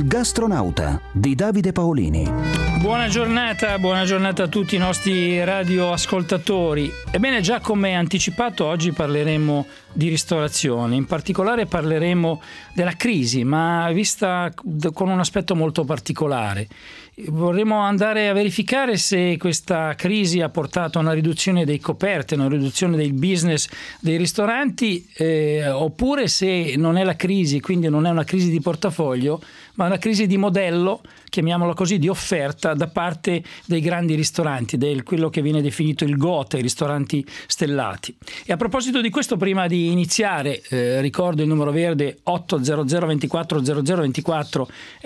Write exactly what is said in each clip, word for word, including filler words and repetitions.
Gastronauta di Davide Paolini. Buona giornata, buona giornata a tutti i nostri radioascoltatori. Ebbene, già come anticipato, oggi parleremo di ristorazione. In particolare parleremo della crisi, ma vista con un aspetto molto particolare. Vorremmo andare a verificare se questa crisi ha portato a una riduzione dei coperti, una riduzione del business dei ristoranti, eh, oppure se non è la crisi, quindi non è una crisi di portafoglio, ma una crisi di modello, chiamiamola così, di offerta da parte dei grandi ristoranti, del quello che viene definito il GOTE, i ristoranti stellati. E a proposito di questo, prima di iniziare, eh, ricordo il numero verde otto zero zero due quattro zero zero due quattro,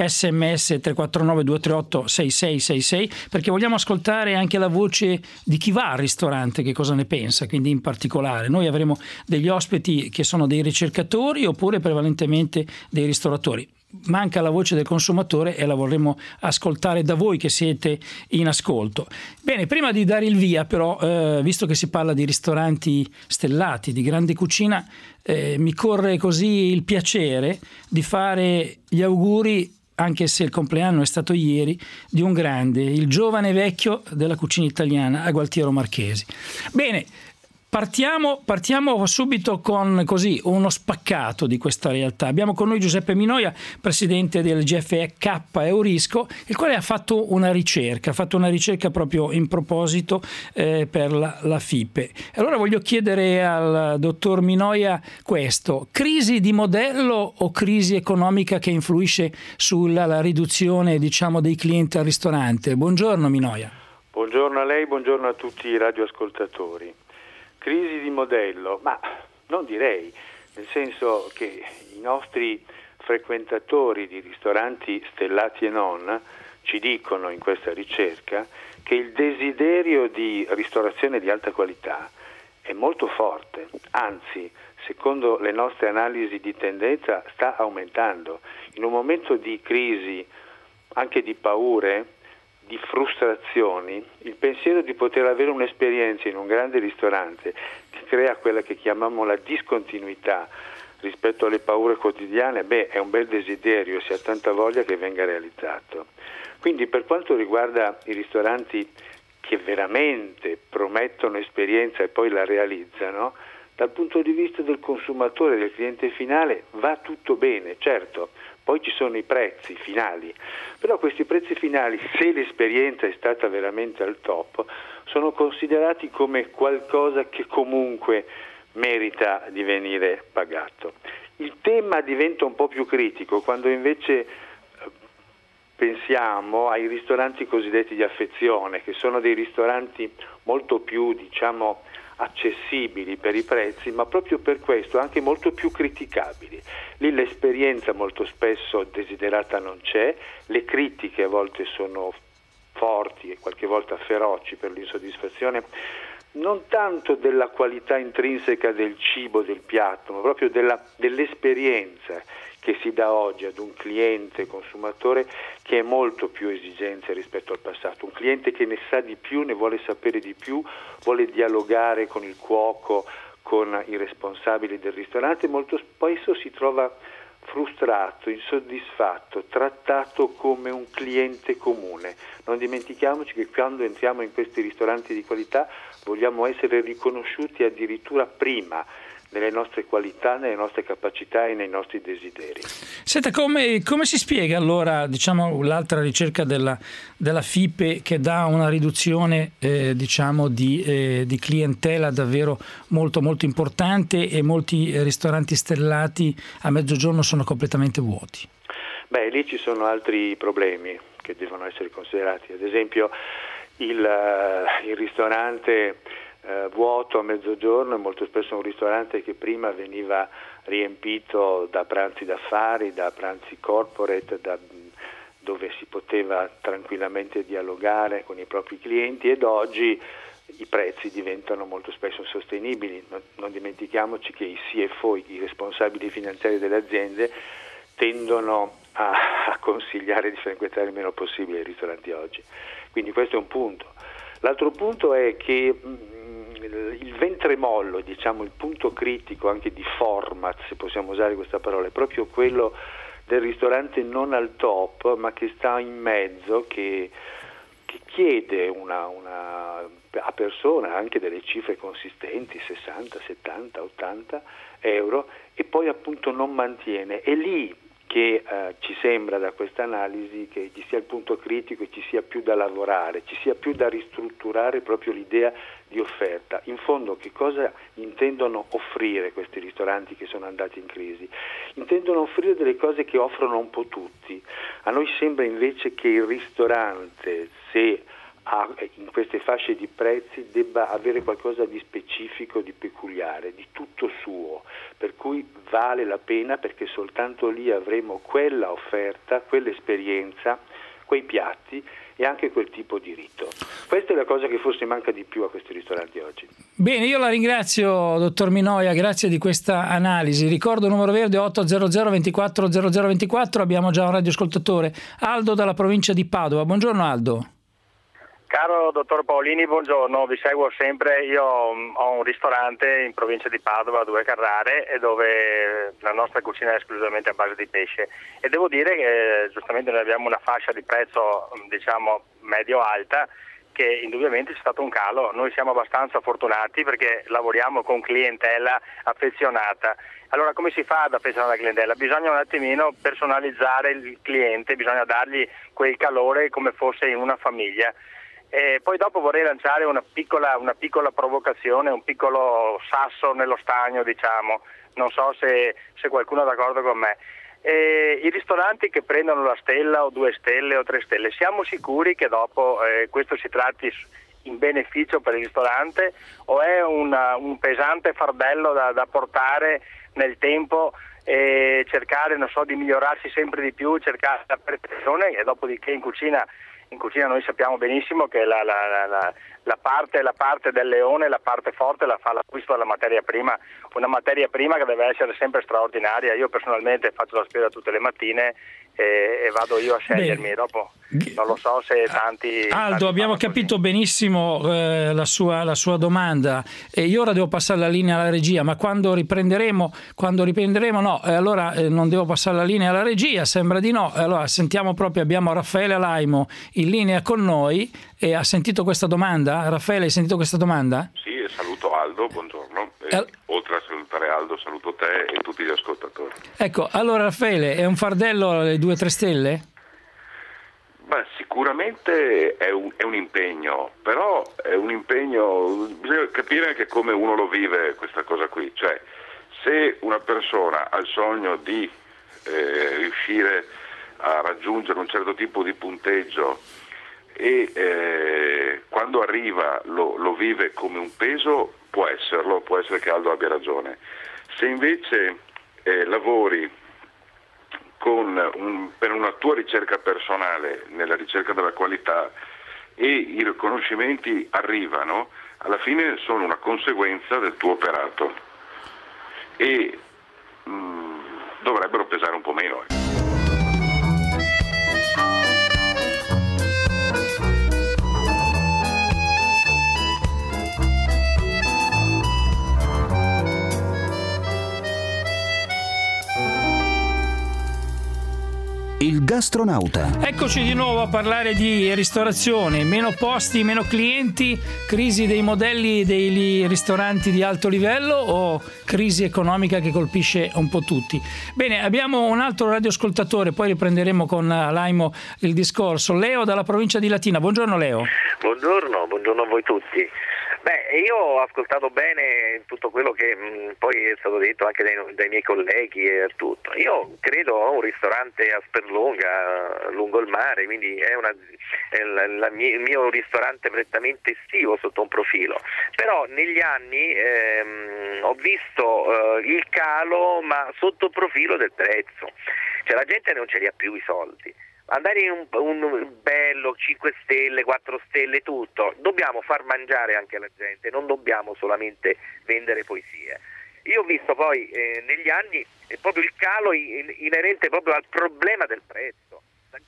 sms tre quattro nove due tre otto sei sei sei sei, perché vogliamo ascoltare anche la voce di chi va al ristorante, che cosa ne pensa. Quindi in particolare noi avremo degli ospiti che sono dei ricercatori oppure prevalentemente dei ristoratori. Manca la voce del consumatore e la vorremmo ascoltare da voi che siete in ascolto. Bene, prima di dare il via però, eh, visto che si parla di ristoranti stellati, di grande cucina, eh, mi corre così il piacere di fare gli auguri, anche se il compleanno è stato ieri, di un grande, il giovane vecchio della cucina italiana, Gualtiero Marchesi. Bene, Partiamo, partiamo subito con così uno spaccato di questa realtà. Abbiamo con noi Giuseppe Minoia, presidente del G F K Eurisco, il quale ha fatto una ricerca, ha fatto una ricerca proprio in proposito eh, per la, la FIPE. Allora voglio chiedere al dottor Minoia questo: crisi di modello o crisi economica che influisce sulla la riduzione, diciamo, dei clienti al ristorante? Buongiorno Minoia. Buongiorno a lei, buongiorno a tutti i radioascoltatori. Crisi di modello, ma non direi, nel senso che i nostri frequentatori di ristoranti stellati e non ci dicono in questa ricerca che il desiderio di ristorazione di alta qualità è molto forte, anzi, secondo le nostre analisi di tendenza, sta aumentando. In un momento di crisi, anche di paure, di frustrazioni, il pensiero di poter avere un'esperienza in un grande ristorante che crea quella che chiamiamo la discontinuità rispetto alle paure quotidiane, beh, è un bel desiderio, si ha tanta voglia che venga realizzato. Quindi per quanto riguarda i ristoranti che veramente promettono esperienza e poi la realizzano, dal punto di vista del consumatore, del cliente finale, va tutto bene, certo. Poi ci sono i prezzi finali, però questi prezzi finali, se l'esperienza è stata veramente al top, sono considerati come qualcosa che comunque merita di venire pagato. Il tema diventa un po' più critico quando invece pensiamo ai ristoranti cosiddetti di affezione, che sono dei ristoranti molto più, diciamo, accessibili per i prezzi, ma proprio per questo anche molto più criticabili. Lì l'esperienza molto spesso desiderata non c'è, le critiche a volte sono forti e qualche volta feroci per l'insoddisfazione non tanto della qualità intrinseca del cibo, del piatto, ma proprio della, dell'esperienza che si dà oggi ad un cliente consumatore che è molto più esigente rispetto al passato, un cliente che ne sa di più, ne vuole sapere di più, vuole dialogare con il cuoco, con i responsabili del ristorante, molto spesso si trova frustrato, insoddisfatto, trattato come un cliente comune. Non dimentichiamoci che quando entriamo in questi ristoranti di qualità vogliamo essere riconosciuti addirittura prima nelle nostre qualità, nelle nostre capacità e nei nostri desideri. Senta, come, come si spiega allora, diciamo, l'altra ricerca della, della FIPE che dà una riduzione eh, diciamo di, eh, di clientela davvero molto molto importante e molti ristoranti stellati a mezzogiorno sono completamente vuoti? Beh, lì ci sono altri problemi che devono essere considerati, ad esempio il, uh, il ristorante Eh, vuoto a mezzogiorno è molto spesso un ristorante che prima veniva riempito da pranzi d'affari, da pranzi corporate, da, dove si poteva tranquillamente dialogare con i propri clienti, ed oggi i prezzi diventano molto spesso insostenibili. Non, non dimentichiamoci che i C F O, i responsabili finanziari delle aziende, tendono a, a consigliare di frequentare il meno possibile i ristoranti oggi. Quindi questo è un punto. L'altro punto è che il ventremollo, diciamo il punto critico anche di format, se possiamo usare questa parola, è proprio quello del ristorante non al top, ma che sta in mezzo, che, che chiede una, una, a persona anche delle cifre consistenti, sessanta, settanta, ottanta euro, e poi appunto non mantiene. È lì che eh, ci sembra da questa analisi che ci sia il punto critico e ci sia più da lavorare, ci sia più da ristrutturare proprio l'idea di offerta. In fondo che cosa intendono offrire questi ristoranti che sono andati in crisi? Intendono offrire delle cose che offrono un po' tutti. A noi sembra invece che il ristorante, se ha, in queste fasce di prezzi, debba avere qualcosa di specifico, di peculiare, di tutto suo, per cui vale la pena, perché soltanto lì avremo quella offerta, quell'esperienza, quei piatti e anche quel tipo di rito. Questa è la cosa che forse manca di più a questi ristoranti oggi. Bene, io la ringrazio, dottor Minoia, grazie di questa analisi. Ricordo numero verde otto zero zero due quattro zero zero due quattro, abbiamo già un radioascoltatore, Aldo dalla provincia di Padova. Buongiorno Aldo. Caro dottor Paolini, buongiorno, vi seguo sempre. Io ho un ristorante in provincia di Padova, a Due Carrare, e dove la nostra cucina è esclusivamente a base di pesce, e devo dire che giustamente noi abbiamo una fascia di prezzo, diciamo, medio-alta, che indubbiamente c'è stato un calo. Noi siamo abbastanza fortunati perché lavoriamo con clientela affezionata. Allora, come si fa ad affezionare la clientela? Bisogna un attimino personalizzare il cliente, bisogna dargli quel calore come fosse in una famiglia. E poi dopo vorrei lanciare una piccola, una piccola provocazione, un piccolo sasso nello stagno, diciamo, non so se, se qualcuno è d'accordo con me. E i ristoranti che prendono la stella o due stelle o tre stelle, siamo sicuri che dopo eh, questo si tratti in beneficio per il ristorante, o è una, un pesante fardello da, da portare nel tempo e cercare, non so, di migliorarsi sempre di più, cercare la perfezione, e dopodiché in cucina In cucina noi sappiamo benissimo che la, la, la, la, parte, la parte del leone, la parte forte la fa l'acquisto della materia prima, una materia prima che deve essere sempre straordinaria. Io personalmente faccio la spesa tutte le mattine e, e vado io a scegliermi. Beh, dopo non lo so se tanti... Aldo, tanti abbiamo capito così. benissimo eh, la, sua, la sua domanda, e io ora devo passare la linea alla regia, ma quando riprenderemo, quando riprenderemo no, eh, allora eh, non devo passare la linea alla regia, sembra di no. Allora sentiamo proprio, abbiamo Raffaele Alaimo in linea con noi, e ha sentito questa domanda? Raffaele, hai sentito questa domanda? Sì, saluto Aldo, buongiorno. E eh. Oltre a salutare Aldo, saluto te e tutti gli ascoltatori. Ecco, allora Raffaele, è un fardello le due o tre stelle? Beh, sicuramente è un, è un impegno, però è un impegno, bisogna capire anche come uno lo vive questa cosa qui. Cioè, se una persona ha il sogno di eh, riuscire a raggiungere un certo tipo di punteggio e eh, quando arriva lo, lo vive come un peso, può esserlo, può essere che Aldo abbia ragione. Se invece eh, lavori con un, per una tua ricerca personale, nella ricerca della qualità, e i riconoscimenti arrivano, alla fine sono una conseguenza del tuo operato e mh, dovrebbero pesare un po' meno. Il gastronauta. Eccoci di nuovo a parlare di ristorazione, meno posti, meno clienti, crisi dei modelli dei ristoranti di alto livello o crisi economica che colpisce un po' tutti. Bene, abbiamo un altro radioascoltatore, poi riprenderemo con Alaimo il discorso. Leo dalla provincia di Latina. Buongiorno Leo. Buongiorno, buongiorno a voi tutti. Beh, io ho ascoltato bene tutto quello che mh, poi è stato detto anche dai, dai miei colleghi e tutto. Io credo ho un ristorante a Sperlonga, lungo il mare, quindi è, una, è la, la mia, il mio ristorante prettamente estivo sotto un profilo. Però negli anni ehm, ho visto eh, il calo, ma sotto il profilo del prezzo. Cioè la gente non ce li ha più i soldi. Andare in un, un bello cinque stelle, quattro stelle, tutto, dobbiamo far mangiare anche la gente, non dobbiamo solamente vendere poesie. Io ho visto poi eh, negli anni eh, proprio il calo in, inerente proprio al problema del prezzo.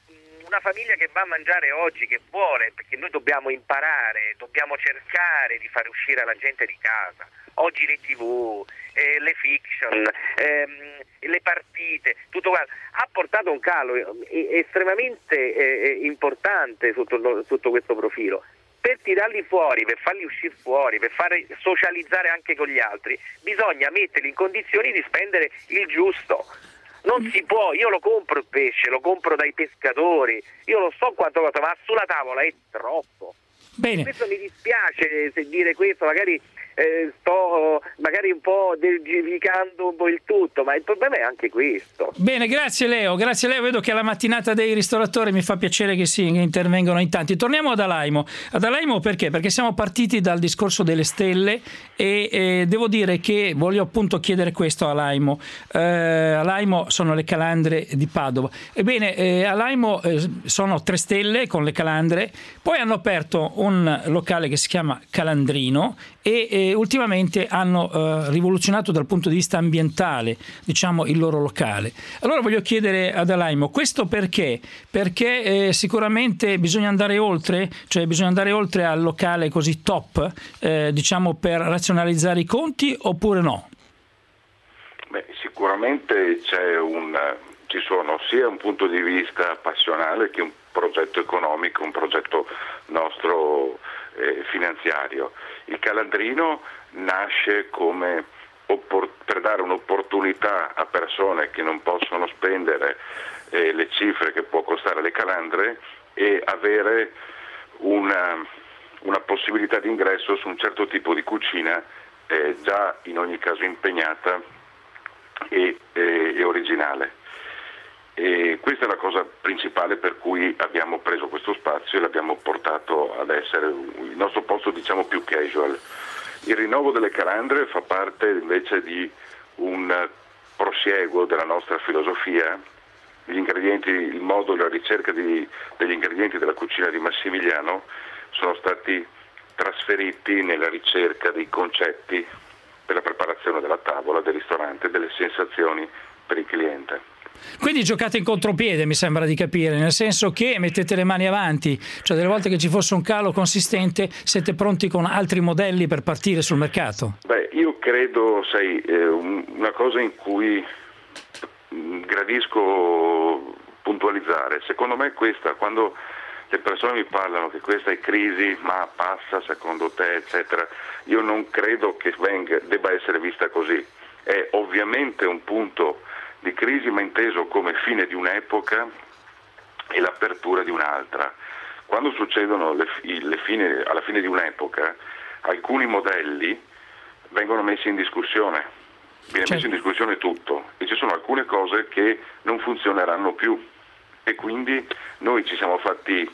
una famiglia che va a mangiare oggi, che vuole, perché noi dobbiamo imparare, dobbiamo cercare di fare uscire la gente di casa. Oggi le tivù, eh, le fiction, ehm, le partite, tutto quanto, ha portato un calo estremamente eh, importante sotto, sotto questo profilo. Per tirarli fuori, per farli uscire fuori, per fare socializzare anche con gli altri, bisogna metterli in condizioni di spendere il giusto. Non si può, io lo compro il pesce, lo compro dai pescatori, io lo so quanto costa, ma sulla tavola è troppo. Bene. Questo mi dispiace se dire questo, magari eh, sto magari un po' giudicando un po' il tutto, ma il problema è anche questo. Bene, grazie Leo, grazie Leo, vedo che alla mattinata dei ristoratori mi fa piacere che si che intervengono in tanti. Torniamo ad Alaimo. Ad Alaimo perché? Perché siamo partiti dal discorso delle stelle e eh, devo dire che voglio appunto chiedere questo a Alaimo. Eh, Alaimo sono le calandre di Padova. Ebbene, eh, Alaimo eh, sono tre stelle con le calandre, poi hanno aperto un locale che si chiama Calandrino e eh, ultimamente hanno eh, rivoluzionato dal punto di vista ambientale, diciamo, il loro locale. Allora voglio chiedere ad Alaimo, questo perché? Perché eh, sicuramente bisogna andare oltre, cioè bisogna andare oltre al locale così top, eh, diciamo, per razionalizzare i conti, oppure no? Beh, sicuramente c'è un, ci sono sia un punto di vista passionale che un progetto economico, un progetto nostro eh, finanziario. Il Calandrino nasce come oppor- per dare un'opportunità a persone che non possono spendere eh, le cifre che può costare le calandre e avere una, una possibilità di ingresso su un certo tipo di cucina eh, già in ogni caso impegnata e, e, e originale. E questa è la cosa principale per cui abbiamo preso questo spazio e l'abbiamo portato ad essere il nostro posto, diciamo, più casual. Il rinnovo delle calandre fa parte invece di un prosieguo della nostra filosofia. Gli ingredienti, il modo e la ricerca di, degli ingredienti della cucina di Massimiliano sono stati trasferiti nella ricerca dei concetti per la preparazione della tavola, del ristorante, delle sensazioni per il cliente. Quindi giocate in contropiede, mi sembra di capire, nel senso che mettete le mani avanti, cioè delle volte che ci fosse un calo consistente siete pronti con altri modelli per partire sul mercato? Beh, io credo, sai, eh, una cosa in cui gradisco puntualizzare, secondo me questa, quando le persone mi parlano che questa è crisi, ma passa secondo te, eccetera, io non credo che venga, debba essere vista così. È ovviamente un punto di crisi, ma inteso come fine di un'epoca e l'apertura di un'altra. Quando succedono le, le fine, alla fine di un'epoca, alcuni modelli vengono messi in discussione, viene certo. messo in discussione tutto e ci sono alcune cose che non funzioneranno più e quindi noi ci siamo fatti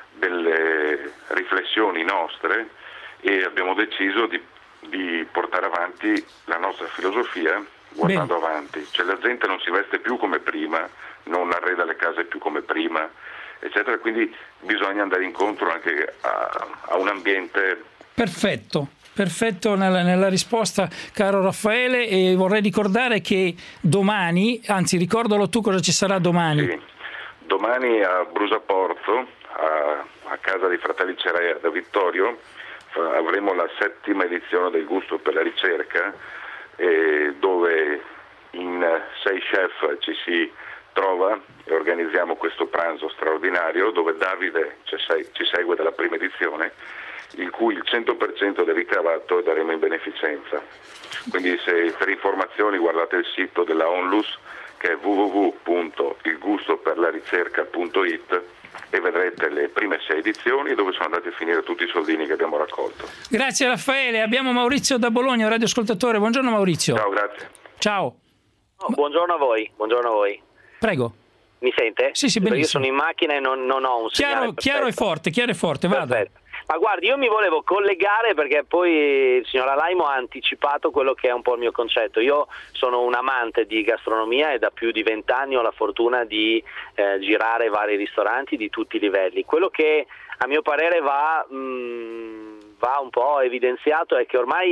delle riflessioni nostre e abbiamo deciso di, di portare avanti la nostra filosofia guardando Bene. avanti, cioè la gente non si veste più come prima, non arreda le case più come prima, eccetera, quindi bisogna andare incontro anche a, a un ambiente perfetto. Perfetto nella, nella risposta, caro Raffaele, e vorrei ricordare che domani, anzi ricordalo tu cosa ci sarà domani. Sì, domani a Brusaporto, a, a casa dei Fratelli Cerea da Vittorio, avremo la settima edizione del Gusto per la Ricerca, eh, dove in sei chef ci si trova e organizziamo questo pranzo straordinario dove Davide ci, ci segue dalla prima edizione, il cui il cento per cento del ricavato daremo in beneficenza. Quindi se per informazioni guardate il sito della Onlus, che è w w w punto il gusto per la ricerca punto i t, e vedrete le prime sei edizioni dove sono andati a finire tutti i soldini che abbiamo raccolto. Grazie Raffaele, abbiamo Maurizio da Bologna, radioascoltatore. Buongiorno Maurizio. Ciao, grazie. Ciao. Oh, buongiorno a voi, buongiorno a voi. Prego. Mi sente? Sì, sì, benissimo. Io sono in macchina e non, non ho un segnale. Chiaro, chiaro e forte, chiaro e forte, vada. Perfetto. Ma guardi, io mi volevo collegare perché poi il signor Alaimo ha anticipato quello che è un po' il mio concetto. Io sono un amante di gastronomia e da più di vent'anni ho la fortuna di eh, girare vari ristoranti di tutti i livelli. Quello che a mio parere va, mh, va un po' evidenziato è che ormai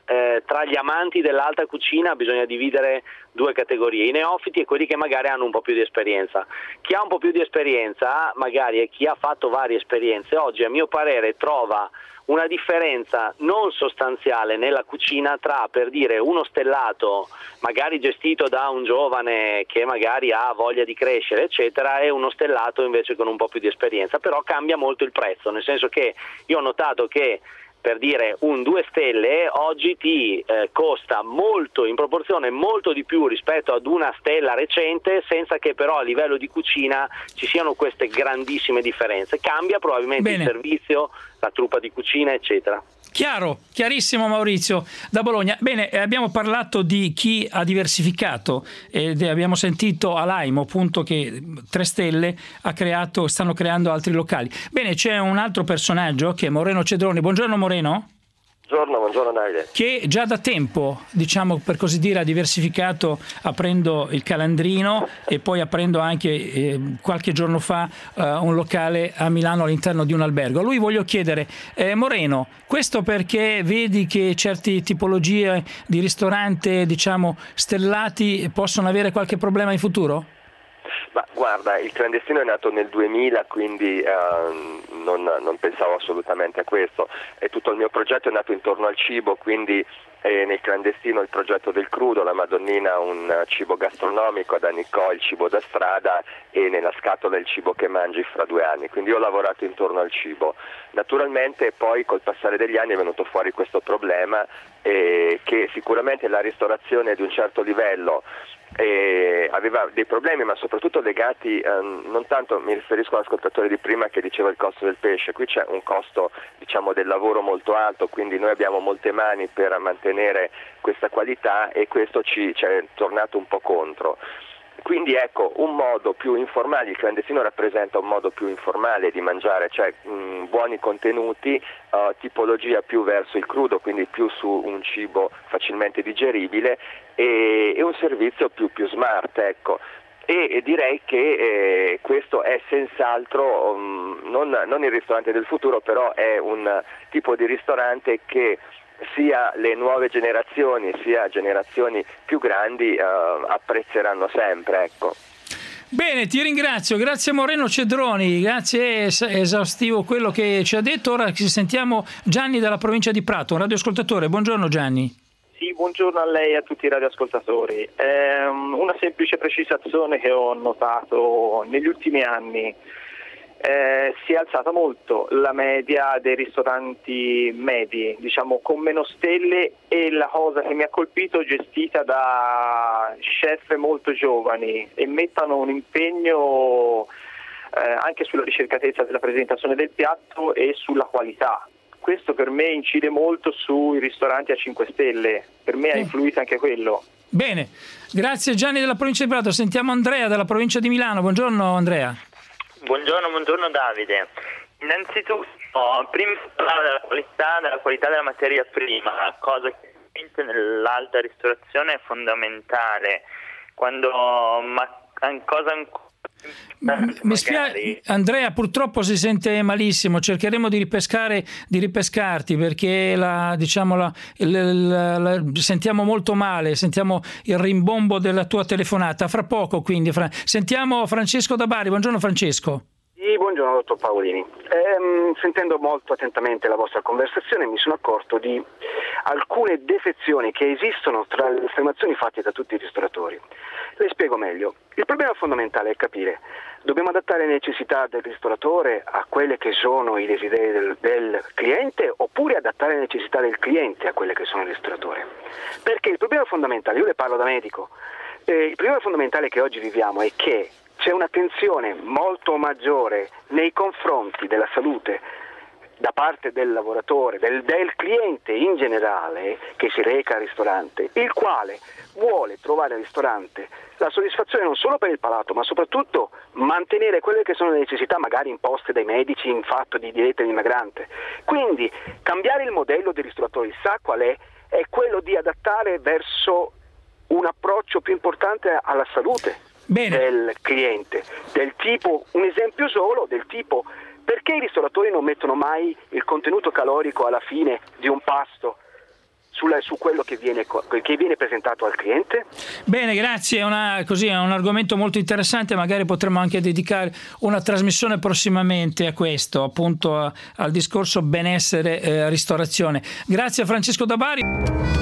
eh, tra gli amanti dell'alta cucina bisogna dividere due categorie, i neofiti e quelli che magari hanno un po' più di esperienza. Chi ha un po' più di esperienza magari e chi ha fatto varie esperienze oggi, a mio parere, trova una differenza non sostanziale nella cucina tra, per dire, uno stellato magari gestito da un giovane che magari ha voglia di crescere eccetera, e uno stellato invece con un po' più di esperienza. Però cambia molto il prezzo, nel senso che io ho notato che, per dire, un due stelle oggi ti eh, costa molto, in proporzione molto di più rispetto ad una stella recente, senza che però a livello di cucina ci siano queste grandissime differenze. Cambia probabilmente Bene. il servizio, la truppa di cucina eccetera. Chiaro, chiarissimo Maurizio da Bologna. Bene, eh, abbiamo parlato di chi ha diversificato ed abbiamo sentito Alaimo, appunto, che tre stelle ha creato, stanno creando altri locali. Bene, c'è un altro personaggio che è Moreno Cedroni. Buongiorno Moreno. Buongiorno, buongiorno Davide. Che già da tempo, diciamo per così dire, ha diversificato aprendo il Calandrino e poi aprendo anche eh, qualche giorno fa eh, un locale a Milano all'interno di un albergo. A lui voglio chiedere, eh, Moreno, questo perché vedi che certe tipologie di ristorante, diciamo, stellati possono avere qualche problema in futuro? Ma guarda, il clandestino è nato nel duemila, quindi eh, non, non pensavo assolutamente a questo, e tutto il mio progetto è nato intorno al cibo, quindi eh, nel clandestino il progetto del crudo, la Madonnina un cibo gastronomico, ad Anicò il cibo da strada e nella scatola il cibo che mangi fra due anni, quindi io ho lavorato intorno al cibo. Naturalmente poi col passare degli anni è venuto fuori questo problema eh, che sicuramente la ristorazione di un certo livello E aveva dei problemi, ma soprattutto legati, eh, non tanto, mi riferisco all'ascoltatore di prima che diceva il costo del pesce. Qui c'è un costo, diciamo, del lavoro molto alto, quindi noi abbiamo molte mani per mantenere questa qualità e questo ci, ci è tornato un po' contro. Quindi ecco, un modo più informale, il clandestino rappresenta un modo più informale di mangiare, cioè mh, buoni contenuti, uh, tipologia più verso il crudo, quindi più su un cibo facilmente digeribile e, e un servizio più, più smart, ecco. E, e direi che eh, questo è senz'altro um, non, non il ristorante del futuro, però è un tipo di ristorante che sia le nuove generazioni sia generazioni più grandi eh, apprezzeranno sempre, ecco. Bene, ti ringrazio, grazie Moreno Cedroni, grazie, è esaustivo quello che ci ha detto. Ora ci sentiamo Gianni dalla provincia di Prato, un radioascoltatore. Buongiorno Gianni. Sì, buongiorno a lei e a tutti i radioascoltatori. Eh, una semplice precisazione che ho notato negli ultimi anni. Eh, si è alzata molto la media dei ristoranti medi, diciamo con meno stelle, e la cosa che mi ha colpito, gestita da chef molto giovani e mettano un impegno eh, anche sulla ricercatezza della presentazione del piatto e sulla qualità. Questo per me incide molto sui ristoranti a cinque stelle, per me ha influito anche quello. Bene, grazie Gianni della provincia di Prato. Sentiamo Andrea dalla provincia di Milano. Buongiorno Andrea. Buongiorno, buongiorno Davide. Innanzitutto, prima di parlare della qualità, della qualità della materia prima, cosa che nell'alta ristorazione è fondamentale. Quando ma cosa ancora Mi spiace Andrea, purtroppo si sente malissimo, cercheremo di ripescare di ripescarti perché la, diciamo la, la, la, sentiamo molto male, sentiamo il rimbombo della tua telefonata. Fra poco quindi fra, sentiamo Francesco da Bari. Buongiorno Francesco. Sì, buongiorno dottor Paolini. Ehm, sentendo molto attentamente la vostra conversazione mi sono accorto di alcune defezioni che esistono tra le affermazioni fatte da tutti i ristoratori. Le spiego meglio. Il problema fondamentale è capire: dobbiamo adattare le necessità del ristoratore a quelle che sono i desideri del, del cliente, oppure adattare le necessità del cliente a quelle che sono il ristoratore? Perché il problema fondamentale, io le parlo da medico, eh, il problema fondamentale che oggi viviamo è che c'è un'attenzione molto maggiore nei confronti della salute da parte del lavoratore, del, del cliente in generale che si reca al ristorante, il quale vuole trovare al ristorante la soddisfazione non solo per il palato, ma soprattutto mantenere quelle che sono le necessità magari imposte dai medici in fatto di dieta dimagrante. Quindi cambiare il modello dei ristoratori, sa qual è? È quello di adattare verso un approccio più importante alla salute Bene. del cliente, del tipo, un esempio solo, del tipo: perché i ristoratori non mettono mai il contenuto calorico alla fine di un pasto sulla, su quello che viene, che viene presentato al cliente? Bene, grazie, è, una, così, è un argomento molto interessante, magari potremmo anche dedicare una trasmissione prossimamente a questo, appunto a, al discorso benessere eh, ristorazione. Grazie a Francesco da Bari.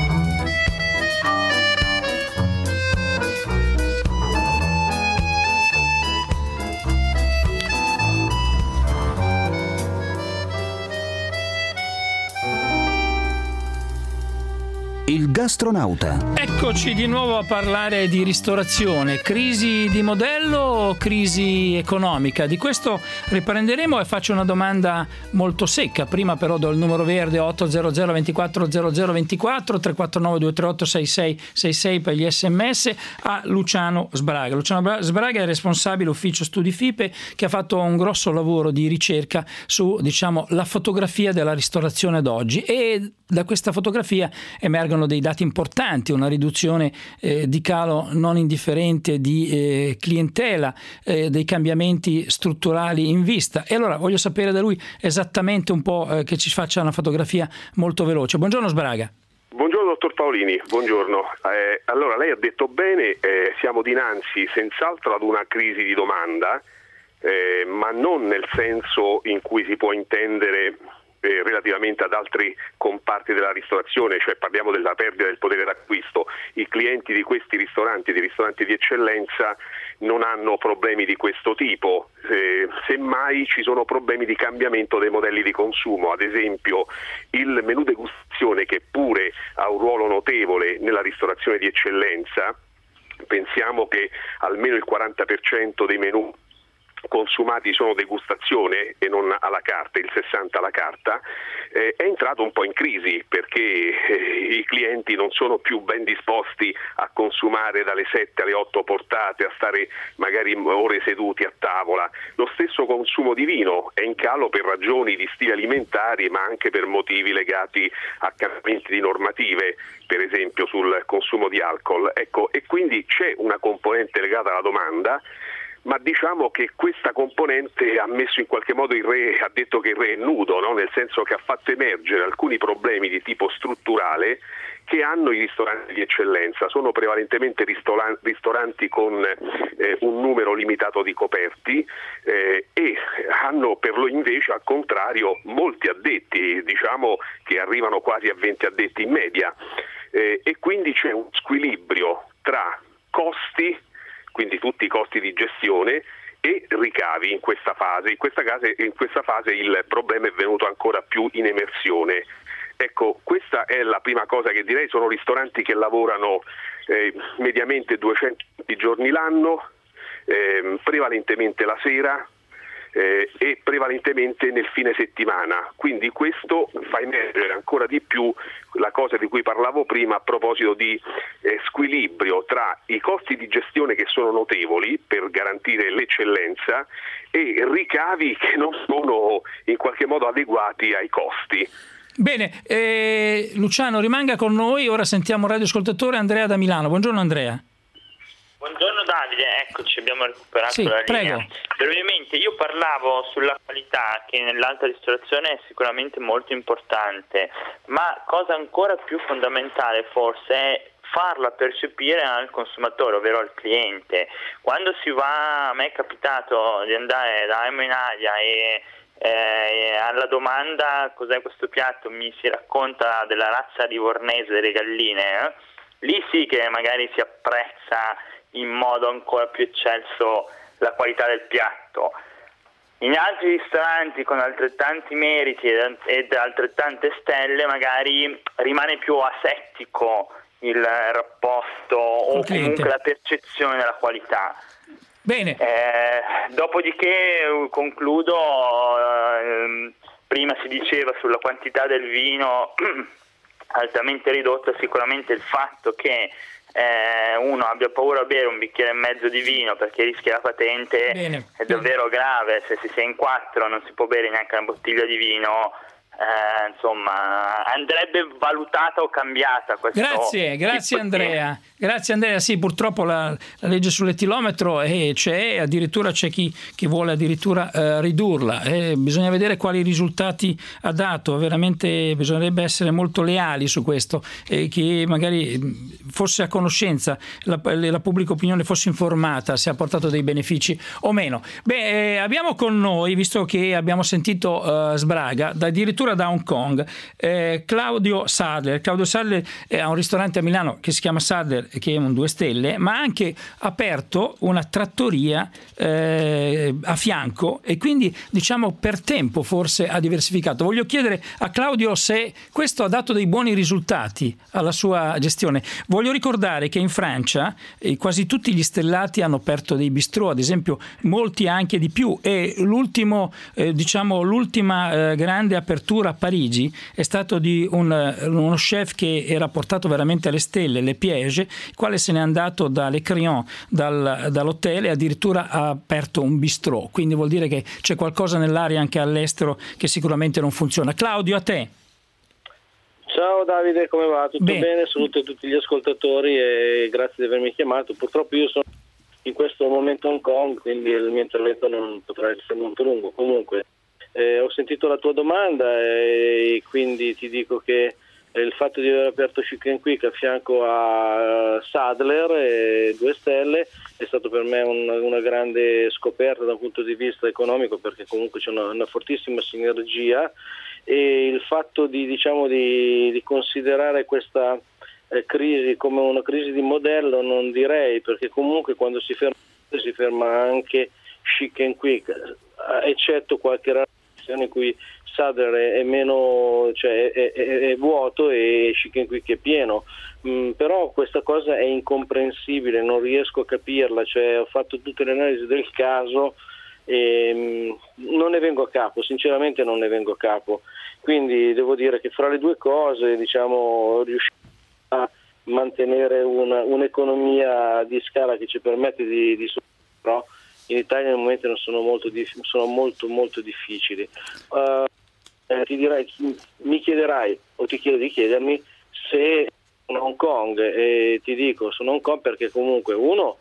Il gastronauta. Eccoci di nuovo a parlare di ristorazione. Crisi di modello o crisi economica? Di questo riprenderemo e faccio una domanda molto secca. Prima però do il numero verde otto zero zero due quattro zero zero due quattro tre quattro nove due tre otto sei sei sei sei per gli sms a Luciano Sbraga. Luciano Sbraga è responsabile ufficio studi FIPE, che ha fatto un grosso lavoro di ricerca su, diciamo, la fotografia della ristorazione d'oggi, e da questa fotografia emergono dei dati importanti, una riduzione eh, di calo non indifferente di eh, clientela, eh, dei cambiamenti strutturali in vista. E allora voglio sapere da lui esattamente un po' eh, che ci faccia una fotografia molto veloce. Buongiorno Sbraga. Buongiorno dottor Paolini, buongiorno. Eh, allora lei ha detto bene, eh, siamo dinanzi senz'altro ad una crisi di domanda, eh, ma non nel senso in cui si può intendere eh, relativamente ad altri comparti della ristorazione, cioè parliamo della perdita del potere d'acquisto. I clienti di questi ristoranti, dei ristoranti di eccellenza, non hanno problemi di questo tipo, eh, semmai ci sono problemi di cambiamento dei modelli di consumo. Ad esempio il menù degustazione, che pure ha un ruolo notevole nella ristorazione di eccellenza, pensiamo che almeno il quaranta per cento dei menù consumati sono degustazione e non alla carta, il sessanta alla carta, eh, è entrato un po' in crisi perché eh, i clienti non sono più ben disposti a consumare dalle sette alle otto portate, a stare magari ore seduti a tavola. Lo stesso consumo di vino è in calo per ragioni di stili alimentari, ma anche per motivi legati a cambiamenti di normative, per esempio sul consumo di alcol. Ecco, e quindi c'è una componente legata alla domanda, ma diciamo che questa componente ha messo in qualche modo il re, ha detto che il re è nudo, no? Nel senso che ha fatto emergere alcuni problemi di tipo strutturale che hanno i ristoranti di eccellenza. Sono prevalentemente ristoran- ristoranti con eh, un numero limitato di coperti eh, e hanno per lo invece al contrario molti addetti, diciamo che arrivano quasi a venti addetti in media, eh, e quindi c'è un squilibrio tra costi, quindi tutti i costi di gestione, e ricavi in questa fase. In questa fase, in questa fase il problema è venuto ancora più in emersione. Ecco, questa è la prima cosa che direi. Sono ristoranti che lavorano eh, mediamente duecento giorni l'anno, eh, prevalentemente la sera eh, e prevalentemente nel fine settimana. Quindi questo fa emergere ancora di più la cosa di cui parlavo prima a proposito di eh, squilibrio tra i costi di gestione, che sono notevoli per garantire l'eccellenza, e ricavi che non sono in qualche modo adeguati ai costi. Bene, eh, Luciano rimanga con noi, ora sentiamo radioascoltatore Andrea da Milano. Buongiorno Andrea. Buongiorno Davide, eccoci, abbiamo recuperato sì, la linea. Prego. Brevemente, io parlavo sulla qualità, che nell'alta ristorazione è sicuramente molto importante, ma cosa ancora più fondamentale forse è farla percepire al consumatore, ovvero al cliente. Quando si va, a me è capitato di andare da Emo in Aia e Eh, alla domanda cos'è questo piatto mi si racconta della razza livornese delle galline, eh? Lì sì che magari si apprezza in modo ancora più eccelso la qualità del piatto. In altri ristoranti con altrettanti meriti ed altrettante stelle magari rimane più asettico il rapporto o comunque la percezione della qualità. Bene. Eh, dopodiché concludo, eh, prima si diceva sulla quantità del vino altamente ridotta, sicuramente il fatto che eh, uno abbia paura a bere un bicchiere e mezzo di vino perché rischia la patente. Bene. È davvero grave. Se si sei in quattro non si può bere neanche una bottiglia di vino, eh, insomma andrebbe valutata o cambiata. Questo Grazie, grazie Andrea. Grazie Andrea, sì, purtroppo la, la legge sull'etilometro eh, c'è, addirittura c'è chi, chi vuole addirittura eh, ridurla, eh, bisogna vedere quali risultati ha dato, veramente bisognerebbe essere molto leali su questo, eh, che magari fosse a conoscenza, la, la pubblica opinione fosse informata se ha portato dei benefici o meno. Beh, eh, abbiamo con noi, visto che abbiamo sentito eh, Sbraga, da, addirittura da Hong Kong, eh, Claudio Sadler. Claudio Sadler eh, ha un ristorante a Milano che si chiama Sadler, che è un due stelle, ma ha anche aperto una trattoria eh, a fianco, e quindi diciamo per tempo forse ha diversificato. Voglio chiedere a Claudio se questo ha dato dei buoni risultati alla sua gestione. Voglio ricordare che in Francia eh, quasi tutti gli stellati hanno aperto dei bistrò, ad esempio molti anche di più, e l'ultimo eh, diciamo l'ultima eh, grande apertura a Parigi è stato di un, uno chef che era portato veramente alle stelle, Le Piège, il quale se n'è andato da Le Crillon, dal, dall'hotel, e addirittura ha aperto un bistrò, quindi vuol dire che c'è qualcosa nell'aria anche all'estero che sicuramente non funziona. Claudio, a te. Ciao Davide, come va? Tutto bene? bene? Saluto tutti gli ascoltatori e grazie di avermi chiamato. Purtroppo io sono in questo momento a Hong Kong, quindi il mio intervento non potrà essere molto lungo. Comunque eh, ho sentito la tua domanda e quindi ti dico che il fatto di aver aperto Chic and Quick a fianco a Sadler e due stelle è stato per me un, una grande scoperta da un punto di vista economico, perché comunque c'è una, una fortissima sinergia, e il fatto di, diciamo, di, di considerare questa eh, crisi come una crisi di modello non direi, perché comunque quando si ferma si ferma anche Chic and Quick, eccetto qualche rara situazione in cui Sadler è meno, cioè è, è, è vuoto e Chic and Quick è pieno, mm, però questa cosa è incomprensibile, non riesco a capirla, cioè ho fatto tutte le analisi del caso e mm, non ne vengo a capo, sinceramente non ne vengo a capo, quindi devo dire che fra le due cose, diciamo, riuscire a mantenere una, un'economia di scala che ci permette di, di però in Italia nel momento non sono molto, sono molto molto difficili. Uh, eh, ti direi, mi chiederai o ti chiedo di chiedermi se sono a Hong Kong, e ti dico sono a Hong Kong perché comunque uno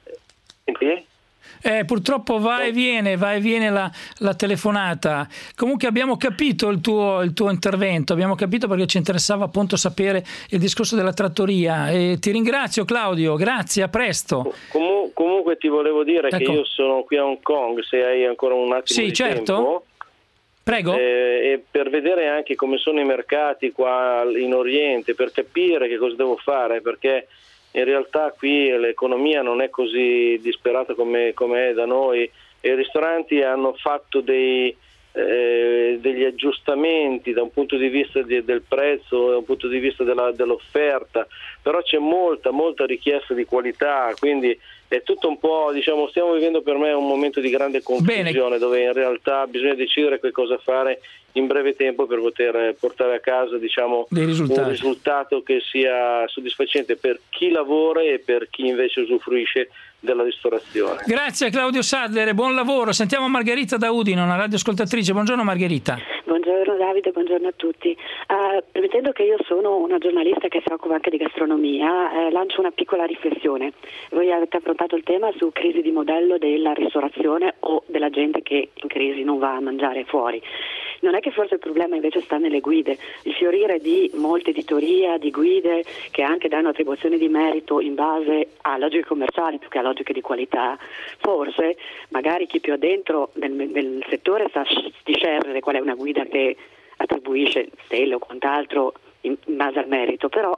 eh, Eh, purtroppo va e viene, va e viene la, la telefonata. Comunque abbiamo capito il tuo, il tuo intervento, abbiamo capito perché ci interessava appunto sapere il discorso della trattoria. E ti ringrazio Claudio, grazie, a presto. Comun- comunque ti volevo dire ecco. che io sono qui a Hong Kong, se hai ancora un attimo sì, di certo. tempo. Prego. Eh, e per vedere anche come sono i mercati qua in Oriente, per capire che cosa devo fare, perché in realtà qui l'economia non è così disperata come, come è da noi, e i ristoranti hanno fatto dei, eh, degli aggiustamenti da un punto di vista di, del prezzo, da un punto di vista della, dell'offerta, però c'è molta molta richiesta di qualità, quindi è tutto un po', diciamo, stiamo vivendo per me un momento di grande confusione. Bene. Dove in realtà bisogna decidere che cosa fare in breve tempo per poter portare a casa, diciamo, un risultato che sia soddisfacente per chi lavora e per chi invece usufruisce della ristorazione. Grazie Claudio Sadler, buon lavoro. Sentiamo Margherita da Udine, una radioascoltatrice. Buongiorno Margherita. Buongiorno Davide, buongiorno a tutti. Uh, permettendo che io sono una giornalista che si occupa anche di gastronomia, eh, lancio una piccola riflessione. Voi avete affrontato il tema su crisi di modello della ristorazione o della gente che in crisi non va a mangiare fuori. Non è che forse il problema invece sta nelle guide, il fiorire di molte editoria, di guide che anche danno attribuzioni di merito in base a logiche commerciali più che a logiche di qualità. Forse magari chi più addentro nel, nel settore sa discernere qual è una guida che attribuisce stelle o quant'altro in, in base al merito, però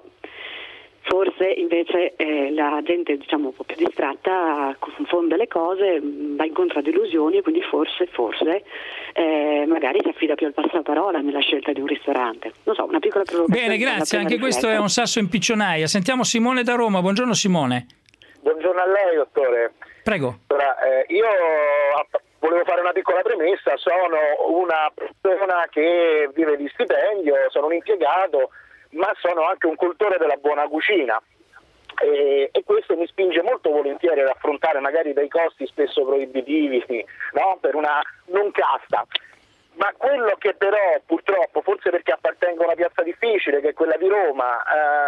forse invece eh, la gente, diciamo, un po' più distratta confonde le cose, va incontro ad illusioni e quindi forse, forse eh, magari si affida più al passaparola nella scelta di un ristorante. Non so, una piccola provocazione. Bene, grazie, anche questo è un sasso in piccionaia. Sentiamo Simone da Roma. Buongiorno Simone. Buongiorno a lei, dottore. Prego. Allora, eh, io volevo fare una piccola premessa, sono una persona che vive di stipendio, sono un impiegato, ma sono anche un cultore della buona cucina e, e questo mi spinge molto volentieri ad affrontare magari dei costi spesso proibitivi, no? Per una non casta. ma quello che però purtroppo, forse perché appartengo a una piazza difficile che è quella di Roma,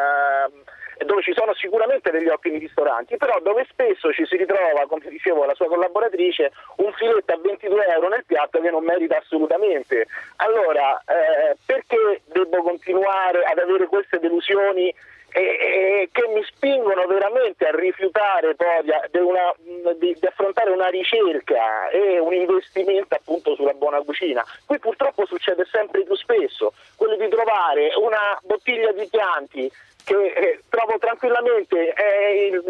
eh, dove ci sono sicuramente degli ottimi ristoranti, però dove spesso ci si ritrova, come dicevo la sua collaboratrice, un filetto a ventidue euro nel piatto che non merita assolutamente. Allora, eh, perché devo continuare ad avere queste delusioni e, e che mi spingono veramente a rifiutare poi di, di, una, di, di affrontare una ricerca e un investimento appunto sulla buona cucina? Qui purtroppo succede sempre più spesso, quello di trovare una bottiglia di Chianti che eh, trovo tranquillamente eh, il,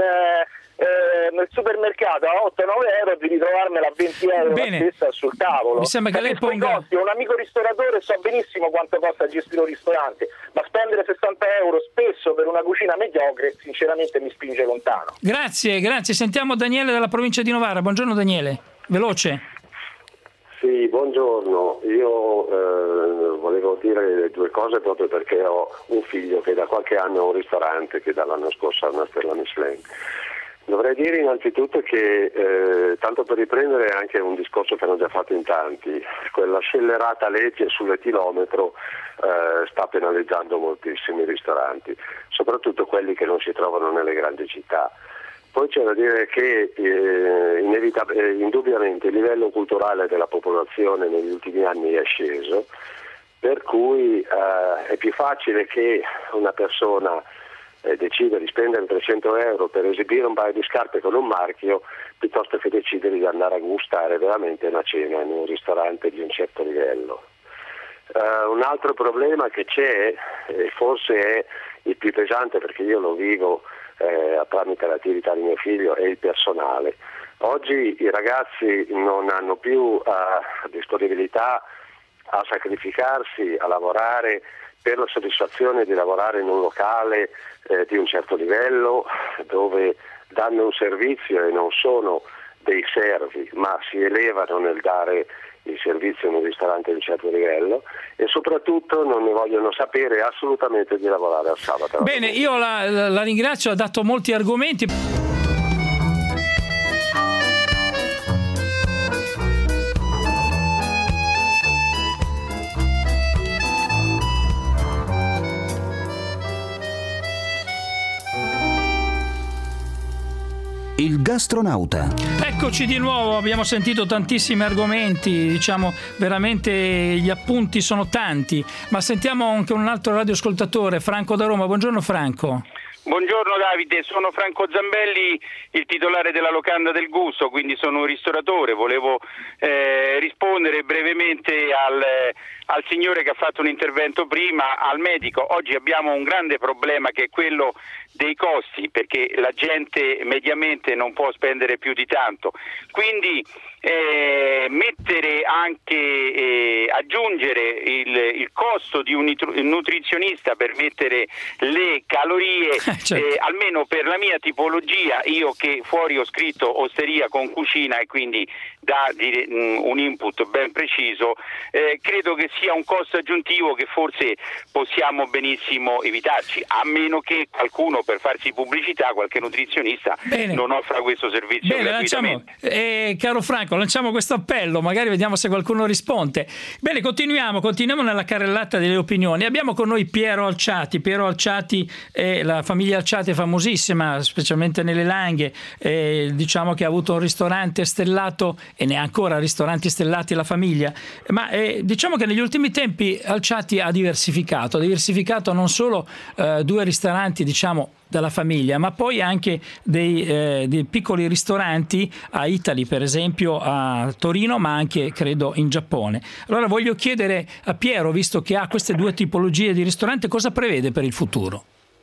eh, nel supermercato a otto nove euro, di ritrovarmela a venti euro la stessa sul tavolo. Mi sembra che lei ponga... costi, un amico ristoratore, so benissimo quanto costa gestire un ristorante, ma spendere sessanta euro spesso per una cucina mediocre sinceramente mi spinge lontano. Grazie, grazie. Sentiamo Daniele dalla provincia di Novara. Buongiorno Daniele, veloce. Sì, buongiorno. Io eh, volevo dire due cose proprio perché ho un figlio che da qualche anno ha un ristorante che dall'anno scorso ha una stella Michelin. Dovrei dire innanzitutto che, eh, tanto per riprendere anche un discorso che hanno già fatto in tanti, quella scellerata legge sull'etilometro eh, sta penalizzando moltissimi ristoranti, soprattutto quelli che non si trovano nelle grandi città. Poi c'è da dire che eh, inevitab- eh, indubbiamente il livello culturale della popolazione negli ultimi anni è sceso, per cui eh, è più facile che una persona eh, decida di spendere trecento euro per esibire un paio di scarpe con un marchio piuttosto che decidere di andare a gustare veramente una cena in un ristorante di un certo livello. Uh, un altro problema che c'è, e forse è il più pesante perché io lo vivo eh, tramite l'attività di mio figlio, è il personale. Oggi i ragazzi non hanno più uh, disponibilità a sacrificarsi, a lavorare per la soddisfazione di lavorare in un locale eh, di un certo livello dove danno un servizio e non sono dei servi ma si elevano nel dare il servizio in un ristorante di un certo livello, e soprattutto non ne vogliono sapere assolutamente di lavorare al sabato. Bene, io la, la, la ringrazio, ha dato molti argomenti. Il gastronauta. Eccoci di nuovo, abbiamo sentito tantissimi argomenti, diciamo veramente gli appunti sono tanti, ma sentiamo anche un altro radioascoltatore, Franco da Roma. Buongiorno Franco. Buongiorno Davide, sono Franco Zambelli, il titolare della Locanda del Gusto, quindi sono un ristoratore. Volevo eh, rispondere brevemente al, al signore che ha fatto un intervento prima, al medico. Oggi abbiamo un grande problema che è quello dei costi, perché la gente mediamente non può spendere più di tanto, quindi eh, mettere anche eh, aggiungere il, il costo di un nutrizionista per mettere le calorie, certo. eh, almeno per la mia tipologia, io che fuori ho scritto osteria con cucina e quindi dà di, um, un input ben preciso, eh, credo che sia un costo aggiuntivo che forse possiamo benissimo evitarci, a meno che qualcuno, per farsi pubblicità, qualche nutrizionista Bene. non offra questo servizio Bene, gratuitamente. Lanciamo, eh, caro Franco, lanciamo questo appello, magari vediamo se qualcuno risponde. Bene, continuiamo, continuiamo nella carrellata delle opinioni. Abbiamo con noi Piero Alciati. Piero Alciati, eh, la famiglia Alciati è famosissima, specialmente nelle Langhe, eh, diciamo che ha avuto un ristorante stellato e ne ha ancora ristoranti stellati la famiglia, ma eh, diciamo che negli ultimi tempi Alciati ha diversificato, ha diversificato non solo eh, due ristoranti, diciamo, dalla famiglia, ma poi anche dei, eh, dei piccoli ristoranti a Italy, per esempio a Torino, ma anche credo in Giappone. Allora voglio chiedere a Piero, visto che ha queste due tipologie di ristorante, cosa prevede per il futuro?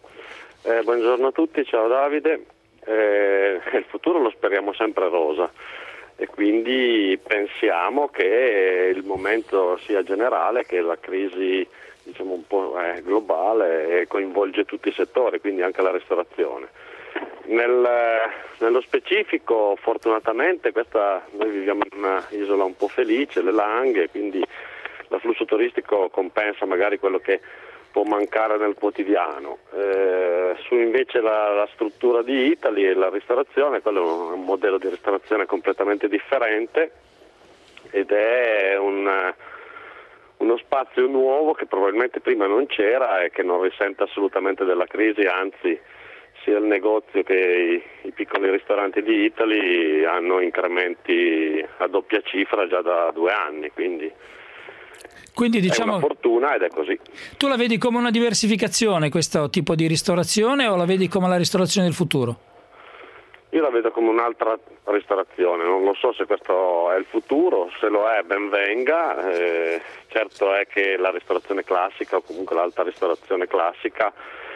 Eh, buongiorno a tutti, ciao Davide. Eh, il futuro lo speriamo sempre rosa e quindi pensiamo che il momento sia generale, che la crisi diciamo un po' è globale e coinvolge tutti i settori, quindi anche la ristorazione. Nel, nello specifico, fortunatamente, questa, noi viviamo in una isola un po' felice, le Langhe, quindi l'afflusso turistico compensa magari quello che può mancare nel quotidiano. Eh, su invece la, la struttura di Italy e la ristorazione, quello è un modello di ristorazione completamente differente ed è un uno spazio nuovo che probabilmente prima non c'era e che non risente assolutamente della crisi, anzi sia il negozio che i, i piccoli ristoranti di Italy hanno incrementi a doppia cifra già da due anni, quindi, quindi diciamo, è una fortuna ed è così. Tu la vedi come una diversificazione questo tipo di ristorazione o la vedi come la ristorazione del futuro? Io la vedo come un'altra ristorazione, non lo so se questo è il futuro, se lo è ben venga, eh, certo è che la ristorazione classica o comunque l'alta ristorazione classica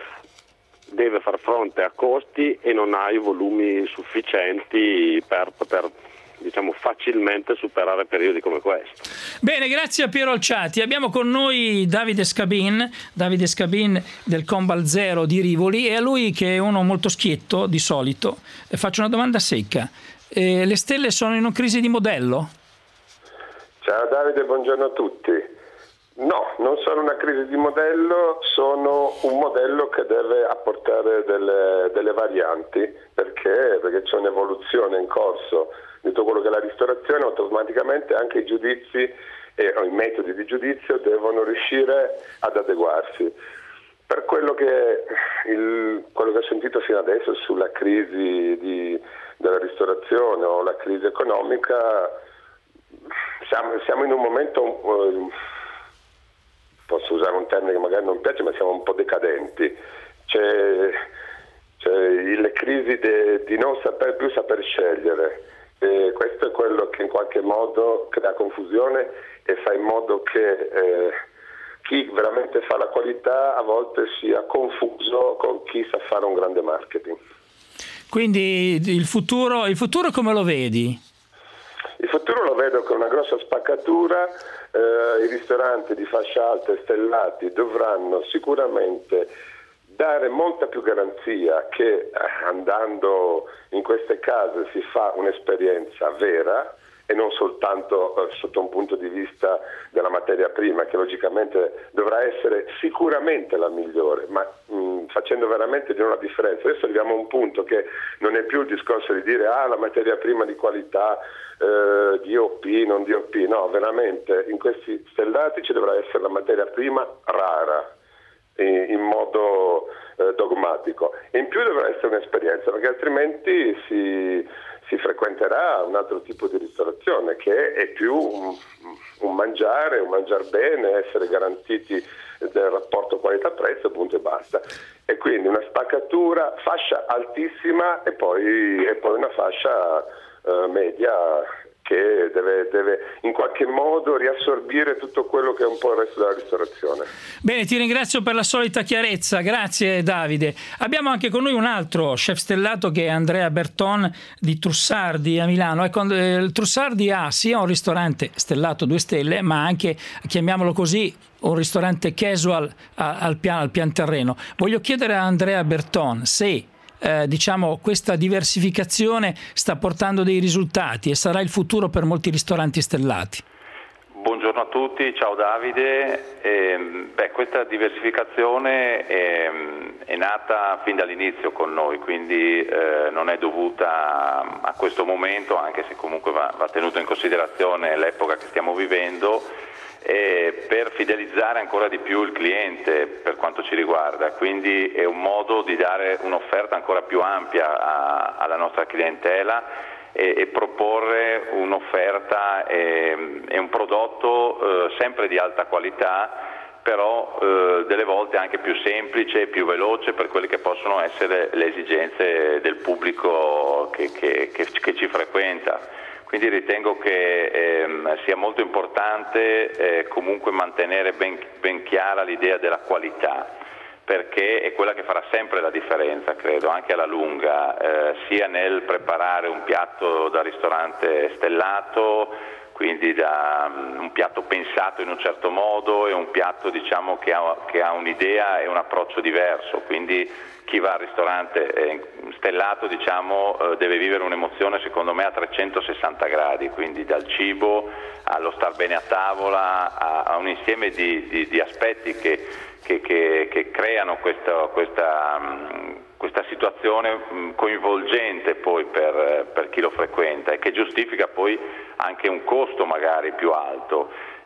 deve far fronte a costi e non ha i volumi sufficienti per poter, diciamo, facilmente superare periodi come questo. Bene, grazie a Piero Alciati. Abbiamo con noi Davide Scabin, Davide Scabin del Combal Zero di Rivoli, e a lui, che è uno molto schietto di solito, faccio una domanda secca. Eh, le stelle sono in una crisi di modello? Ciao Davide, buongiorno a tutti. No, non sono una crisi di modello, sono un modello che deve apportare delle, delle varianti, perché? Perché c'è un'evoluzione in corso di tutto quello che è la ristorazione, automaticamente anche i giudizi e o i metodi di giudizio devono riuscire ad adeguarsi. Per quello che, il, quello che ho sentito fino adesso sulla crisi di, della ristorazione o la crisi economica, siamo, siamo in un momento, uh, posso usare un termine che magari non piace, ma siamo un po' decadenti. C'è, c'è le crisi de, di non saper più saper scegliere. E questo è quello che in qualche modo crea confusione e fa in modo che eh, chi veramente fa la qualità a volte sia confuso con chi sa fare un grande marketing. Quindi il futuro, il futuro come lo vedi? Il futuro lo vedo con una grossa spaccatura, eh, i ristoranti di fascia alta e stellati dovranno sicuramente dare molta più garanzia che andando in queste case si fa un'esperienza vera e non soltanto eh, sotto un punto di vista della materia prima, che logicamente dovrà essere sicuramente la migliore, ma mh, facendo veramente di una differenza. Adesso arriviamo a un punto che non è più il discorso di dire ah la materia prima di qualità, eh, D O P, non D O P, no, veramente in questi stellati ci dovrà essere la materia prima rara, in modo eh, dogmatico, e in più dovrà essere un'esperienza, perché altrimenti si, si frequenterà un altro tipo di ristorazione che è più un, un mangiare, un mangiar bene, essere garantiti del rapporto qualità-prezzo, punto e basta. E quindi una spaccatura, fascia altissima e poi, e poi una fascia eh, media che deve, deve in qualche modo riassorbire tutto quello che è un po' il resto della ristorazione. Bene, ti ringrazio per la solita chiarezza, grazie Davide. Abbiamo anche con noi un altro chef stellato che è Andrea Berton di Trussardi a Milano. Ecco, il Trussardi ha sia un ristorante stellato due stelle, ma anche, chiamiamolo così, un ristorante casual al pian, al pian terreno. Voglio chiedere a Andrea Berton se Eh, diciamo questa diversificazione sta portando dei risultati e sarà il futuro per molti ristoranti stellati. Buongiorno a tutti, ciao Davide. Eh, beh, questa diversificazione è, è nata fin dall'inizio con noi, quindi eh, non è dovuta a questo momento, anche se comunque va, va tenuto in considerazione l'epoca che stiamo vivendo, eh, per fidelizzare ancora di più il cliente per quanto ci riguarda, quindi è un modo di dare un'offerta ancora più ampia a, alla nostra clientela e, e proporre un'offerta e, e un prodotto eh, sempre di alta qualità, però eh, delle volte anche più semplice e più veloce per quelle che possono essere le esigenze del pubblico che, che, che, che ci frequenta. Quindi ritengo che ehm, sia molto importante eh, comunque mantenere ben, ben chiara l'idea della qualità, perché è quella che farà sempre la differenza, credo, anche alla lunga, eh, sia nel preparare un piatto da ristorante stellato, quindi da um, un piatto pensato in un certo modo e un piatto, diciamo, che ha, che ha un'idea e un approccio diverso, quindi chi va al ristorante eh, stellato, diciamo, eh, deve vivere un'emozione secondo me a trecentosessanta gradi, quindi dal cibo allo star bene a tavola, a, a un insieme di, di, di aspetti che, che, che, che creano questa, questa, um, questa situazione um, coinvolgente poi per, per chi lo frequenta e che giustifica poi anche un costo magari più alto.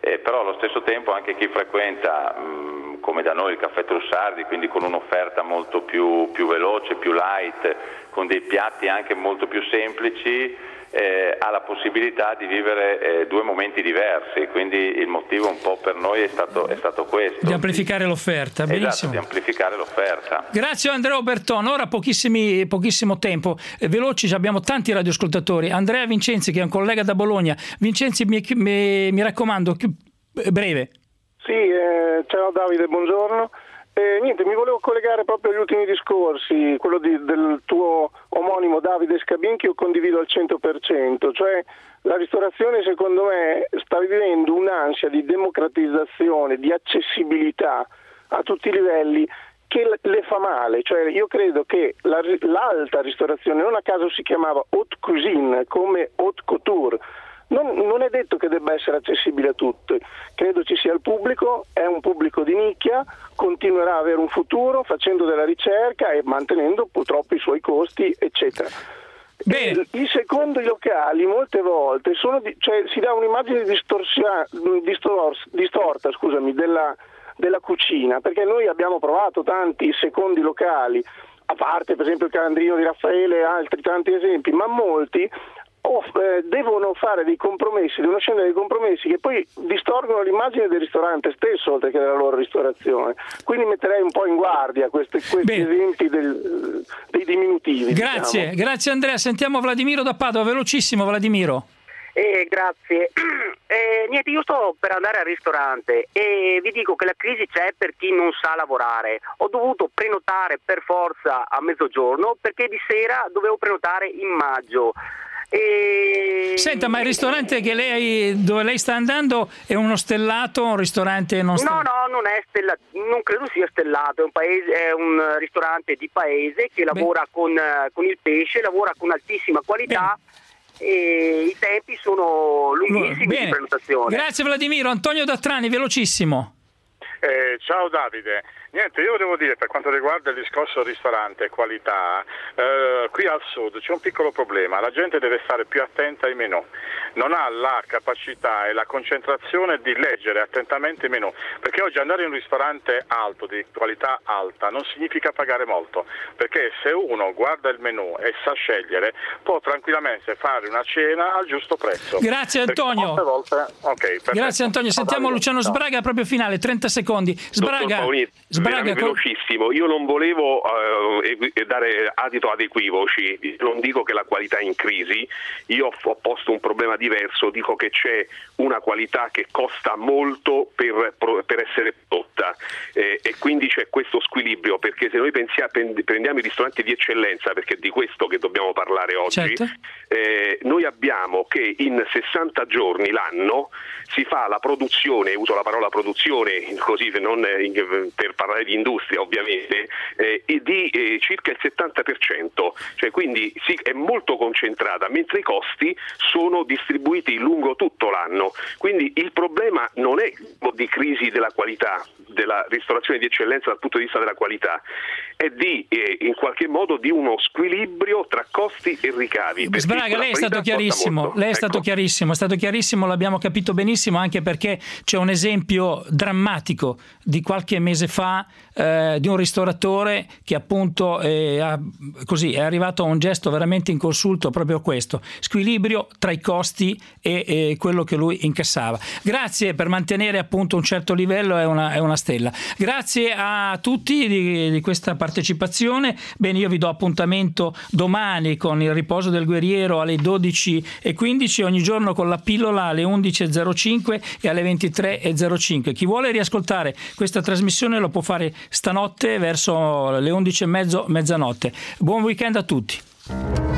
eh, però allo stesso tempo anche chi frequenta mh, come da noi il Caffè Trussardi, quindi con un'offerta molto più, più veloce, più light, con dei piatti anche molto più semplici, Eh, ha la possibilità di vivere eh, due momenti diversi, quindi il motivo un po' per noi è stato, è stato questo. Di amplificare l'offerta, esatto, benissimo. di amplificare l'offerta. Grazie Andrea Oberton, ora pochissimi, pochissimo tempo, eh, veloci, abbiamo tanti radioascoltatori. Andrea Vincenzi, che è un collega da Bologna. Vincenzi, mi, mi, mi raccomando, breve. Sì, eh, ciao Davide, buongiorno. Eh, niente, mi volevo collegare proprio agli ultimi discorsi, quello di, del tuo omonimo Davide Scabin, che io condivido al cento per cento, cioè la ristorazione secondo me sta vivendo un'ansia di democratizzazione, di accessibilità a tutti i livelli che le fa male, cioè io credo che la, l'alta ristorazione, non a caso si chiamava haute cuisine come haute couture, Non, non è detto che debba essere accessibile a tutti, credo ci sia il pubblico, è un pubblico di nicchia, continuerà a avere un futuro facendo della ricerca e mantenendo purtroppo i suoi costi, eccetera. Bene. I secondi locali molte volte sono di, cioè, si dà un'immagine distorsia, distors, distorta scusami, della, della cucina, perché noi abbiamo provato tanti secondi locali, a parte per esempio il Calandrino di Raffaele e altri tanti esempi, ma molti Oh, eh, devono fare dei compromessi, devono scendere dei compromessi che poi distorgono l'immagine del ristorante stesso oltre che della loro ristorazione. Quindi metterei un po' in guardia questi, questi esempi del, dei diminutivi. Grazie, diciamo. Grazie Andrea. Sentiamo Vladimiro da Padova, velocissimo Vladimiro. Eh, grazie. Eh, niente, io sto per andare al ristorante e vi dico che la crisi c'è per chi non sa lavorare. Ho dovuto prenotare per forza a mezzogiorno perché di sera dovevo prenotare in maggio. E... Senta, ma il ristorante che lei, dove lei sta andando è uno stellato, un ristorante non stellato? No, no, non è stellato, non credo sia stellato, è un, paese, è un ristorante di paese che lavora con, con il pesce, lavora con altissima qualità. Bene. E i tempi sono lunghissimi. Bene. Di prenotazione. Grazie Vladimiro. Antonio Dattrani, velocissimo. Eh, ciao Davide. Niente, io devo dire, per quanto riguarda il discorso ristorante e qualità, eh, qui al sud c'è un piccolo problema, la gente deve stare più attenta ai menù, non ha la capacità e la concentrazione di leggere attentamente i menù, perché oggi andare in un ristorante alto, di qualità alta, non significa pagare molto, perché se uno guarda il menù e sa scegliere, può tranquillamente fare una cena al giusto prezzo. Grazie Antonio. Volte... Okay, Grazie Antonio, sentiamo Luciano Sbraga proprio finale, trenta secondi. Sbraga. Sbraga, velocissimo, io non volevo uh, dare adito ad equivoci, non dico che la qualità è in crisi, io ho posto un problema diverso, dico che c'è una qualità che costa molto per, per essere prodotta eh, e quindi c'è questo squilibrio, perché se noi pensiamo, prendiamo i ristoranti di eccellenza, perché è di questo che dobbiamo parlare oggi, certo. eh, noi abbiamo che in sessanta giorni l'anno si fa la produzione, uso la parola produzione così non per parlare di industria ovviamente, eh, di eh, circa il settanta per cento, cioè quindi sì, è molto concentrata, mentre i costi sono distribuiti lungo tutto l'anno. Quindi il problema non è di crisi della qualità, della ristorazione di eccellenza dal punto di vista della qualità, è di eh, in qualche modo di uno squilibrio tra costi e ricavi. Sbraga, lei è stato chiarissimo, lei è ecco. stato chiarissimo, è stato chiarissimo, l'abbiamo capito benissimo, anche perché c'è un esempio drammatico di qualche mese fa eh, di un ristoratore che appunto è, ha, così, è arrivato a un gesto veramente inconsulto, proprio questo, squilibrio tra i costi e, e quello che lui incassava. Grazie per mantenere appunto un certo livello, è una, è una stella. Grazie a tutti di, di questa partecipazione. Bene, io vi do appuntamento domani con il riposo del guerriero alle dodici e quindici, ogni giorno con la pillola alle undici e zero cinque e alle ventitré e zero cinque. Chi vuole riascoltare questa trasmissione lo può fare stanotte verso le undici e mezzo, mezzanotte. Buon weekend a tutti.